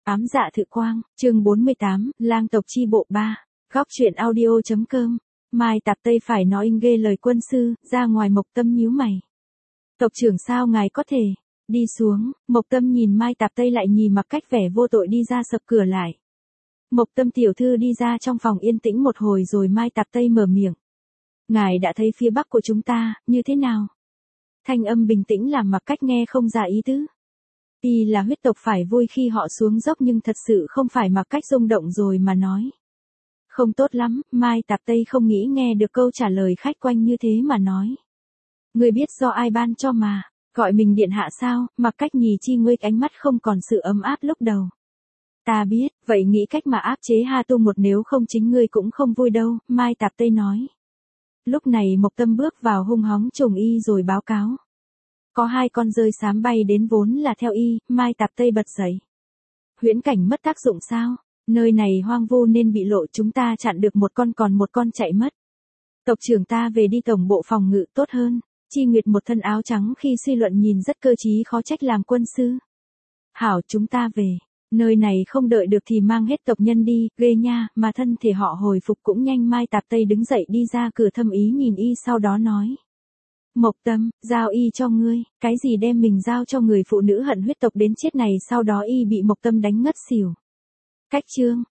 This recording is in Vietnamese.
Ám dạ thự quang, chương 48, lang tộc chi bộ 3. Góc truyện audio.com. Mai Tạp Tây phải nói ghê lời quân sư, ra ngoài Mộc Tâm nhíu mày. Tộc trưởng sao ngài có thể đi xuống? Mộc Tâm nhìn Mai Tạp Tây lại nhìn mặc cách vẻ vô tội đi ra sập cửa lại. Mộc Tâm tiểu thư đi ra trong phòng yên tĩnh một hồi rồi Mai Tạp Tây mở miệng. Ngài đã thấy phía bắc của chúng ta, như thế nào? Thanh âm bình tĩnh làm mặc cách nghe không ra ý tứ. Y là huyết tộc phải vui khi họ xuống dốc nhưng thật sự không phải mặc cách rung động rồi mà nói. Không tốt lắm, Mai Tạp Tây không nghĩ nghe được câu trả lời khách quan như thế mà nói. Người biết do ai ban cho mà, gọi mình điện hạ sao, mặc cách nhì chi nguy ánh mắt không còn sự ấm áp lúc đầu. Ta biết, vậy nghĩ cách mà áp chế Ha Tu một nếu không chính ngươi cũng không vui đâu, Mai Tạp Tây nói. Lúc này Mộc Tâm bước vào hung hóng trùng y rồi báo cáo. Có 2 con rơi xám bay đến vốn là theo y, Mai Tạp Tây bật dậy. Huyễn cảnh mất tác dụng sao? Nơi này hoang vu nên bị lộ chúng ta chặn được một con còn một con chạy mất. Tộc trưởng ta về đi tổng bộ phòng ngự tốt hơn. Chi Nguyệt một thân áo trắng khi suy luận nhìn rất cơ trí khó trách làm quân sư. Hảo chúng ta về. Nơi này không đợi được thì mang hết tộc nhân đi, ghê nha, mà thân thể họ hồi phục cũng nhanh. Mai Tạp Tây đứng dậy đi ra cửa thâm ý nhìn y sau đó nói. Mộc Tâm, giao y cho ngươi, cái gì đem mình giao cho người phụ nữ hận huyết tộc đến chết này sau đó y bị Mộc Tâm đánh ngất xỉu. Cách chương,